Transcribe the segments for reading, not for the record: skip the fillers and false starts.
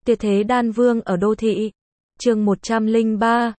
Tuyệt thế đan vương ở đô thị. Chương 103,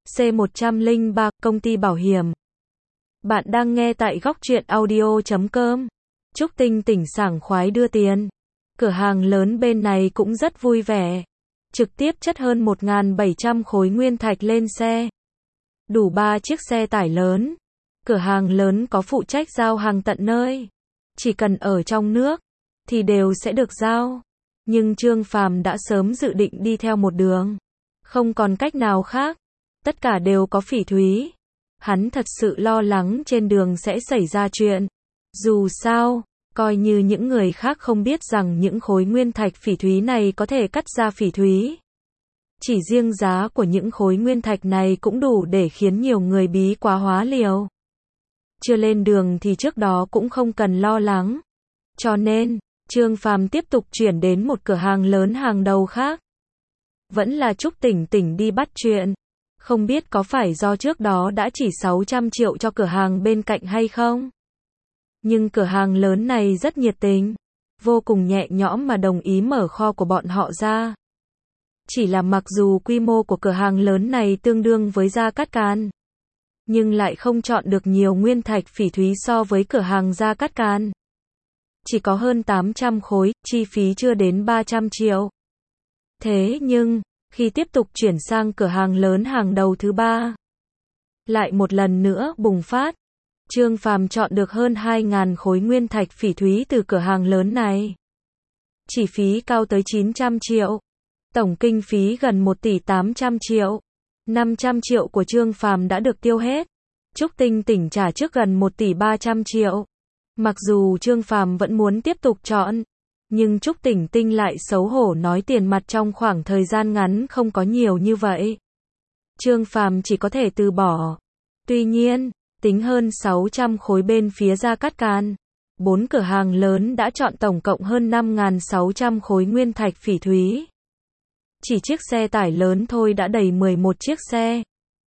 C103, công ty bảo hiểm. Bạn đang nghe tại góc truyện audio.com. Trúc Tinh tỉnh sảng khoái đưa tiền. Cửa hàng lớn bên này cũng rất vui vẻ. Trực tiếp chất hơn 1.700 khối nguyên thạch lên xe. Đủ 3 chiếc xe tải lớn. Cửa hàng lớn có phụ trách giao hàng tận nơi. Chỉ cần ở trong nước thì đều sẽ được giao. Nhưng Trương Phàm đã sớm dự định đi theo một đường. Không còn cách nào khác. Tất cả đều có phỉ thúy. Hắn thật sự lo lắng trên đường sẽ xảy ra chuyện. Dù sao, coi như những người khác không biết rằng những khối nguyên thạch phỉ thúy này có thể cắt ra phỉ thúy. Chỉ riêng giá của những khối nguyên thạch này cũng đủ để khiến nhiều người bí quá hóa liều. Chưa lên đường thì trước đó cũng không cần lo lắng. Cho nên, Trương Phàm tiếp tục chuyển đến một cửa hàng lớn hàng đầu khác. Vẫn là Trúc Tỉnh Tỉnh đi bắt chuyện. Không biết có phải do trước đó đã chỉ 600 triệu cho cửa hàng bên cạnh hay không? Nhưng cửa hàng lớn này rất nhiệt tình, vô cùng nhẹ nhõm mà đồng ý mở kho của bọn họ ra. Chỉ là mặc dù quy mô của cửa hàng lớn này tương đương với Gia Cát Can, nhưng lại không chọn được nhiều nguyên thạch phỉ thúy so với cửa hàng Gia Cát Can. Chỉ có hơn 800 khối, chi phí chưa đến 300 triệu. Thế nhưng, khi tiếp tục chuyển sang cửa hàng lớn hàng đầu thứ ba, lại một lần nữa bùng phát. Trương Phàm chọn được hơn 2.000 khối nguyên thạch phỉ thúy từ cửa hàng lớn này. Chỉ phí cao tới 900 triệu. Tổng kinh phí gần 1 tỷ 800 triệu. 500 triệu của Trương Phàm đã được tiêu hết. Trúc Tinh Tỉnh trả trước gần 1 tỷ 300 triệu. Mặc dù Trương Phàm vẫn muốn tiếp tục chọn, nhưng Trúc Tỉnh Tinh lại xấu hổ nói tiền mặt trong khoảng thời gian ngắn không có nhiều như vậy. Trương Phàm chỉ có thể từ bỏ. Tuy nhiên, tính hơn 600 khối bên phía Gia Cát Can, 4 cửa hàng lớn đã chọn tổng cộng hơn 5.600 khối nguyên thạch phỉ thúy. Chỉ chiếc xe tải lớn thôi đã đầy 11 chiếc xe.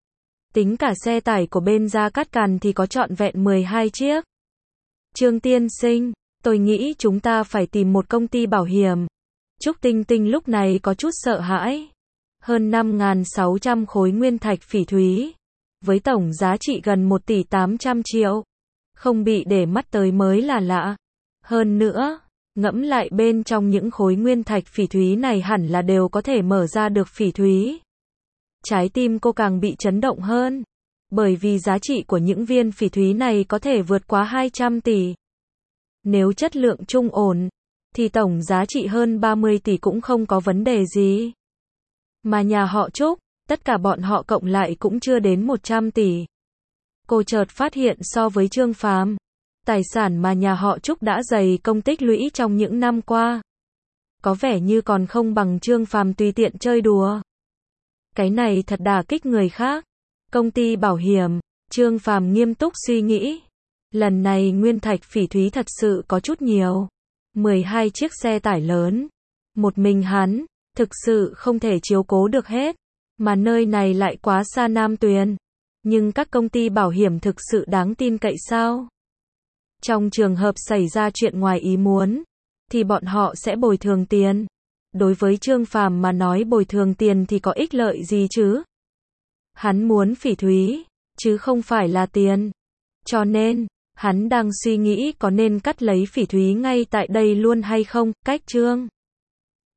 Tính cả xe tải của bên Gia Cát Can thì có trọn vẹn 12 chiếc. Trương tiên sinh, tôi nghĩ chúng ta phải tìm một công ty bảo hiểm. Trúc Tinh Tinh lúc này có chút sợ hãi. Hơn 5.600 khối nguyên thạch phỉ thúy, với tổng giá trị gần 1 tỷ 800 triệu. Không bị để mắt tới mới là lạ. Hơn nữa, ngẫm lại bên trong những khối nguyên thạch phỉ thúy này hẳn là đều có thể mở ra được phỉ thúy. Trái tim cô càng bị chấn động hơn. Bởi vì giá trị của những viên phỉ thúy này có thể vượt quá 200 tỷ. Nếu chất lượng trung ổn, thì tổng giá trị hơn 30 tỷ cũng không có vấn đề gì. Mà nhà họ Trúc, tất cả bọn họ cộng lại cũng chưa đến 100 tỷ. Cô chợt phát hiện so với Trương Phàm, tài sản mà nhà họ Trúc đã dày công tích lũy trong những năm qua, có vẻ như còn không bằng Trương Phàm tùy tiện chơi đùa. Cái này thật đả kích người khác. Công ty bảo hiểm, Trương Phàm nghiêm túc suy nghĩ. Lần này nguyên thạch phỉ thúy thật sự có chút nhiều. 12 chiếc xe tải lớn. Một mình hắn, thực sự không thể chiếu cố được hết. Mà nơi này lại quá xa Nam Tuyền. Nhưng các công ty bảo hiểm thực sự đáng tin cậy sao? Trong trường hợp xảy ra chuyện ngoài ý muốn, thì bọn họ sẽ bồi thường tiền. Đối với Trương Phàm mà nói bồi thường tiền thì có ích lợi gì chứ? Hắn muốn phỉ thúy, chứ không phải là tiền. Cho nên, hắn đang suy nghĩ có nên cắt lấy phỉ thúy ngay tại đây luôn hay không. Cách Trương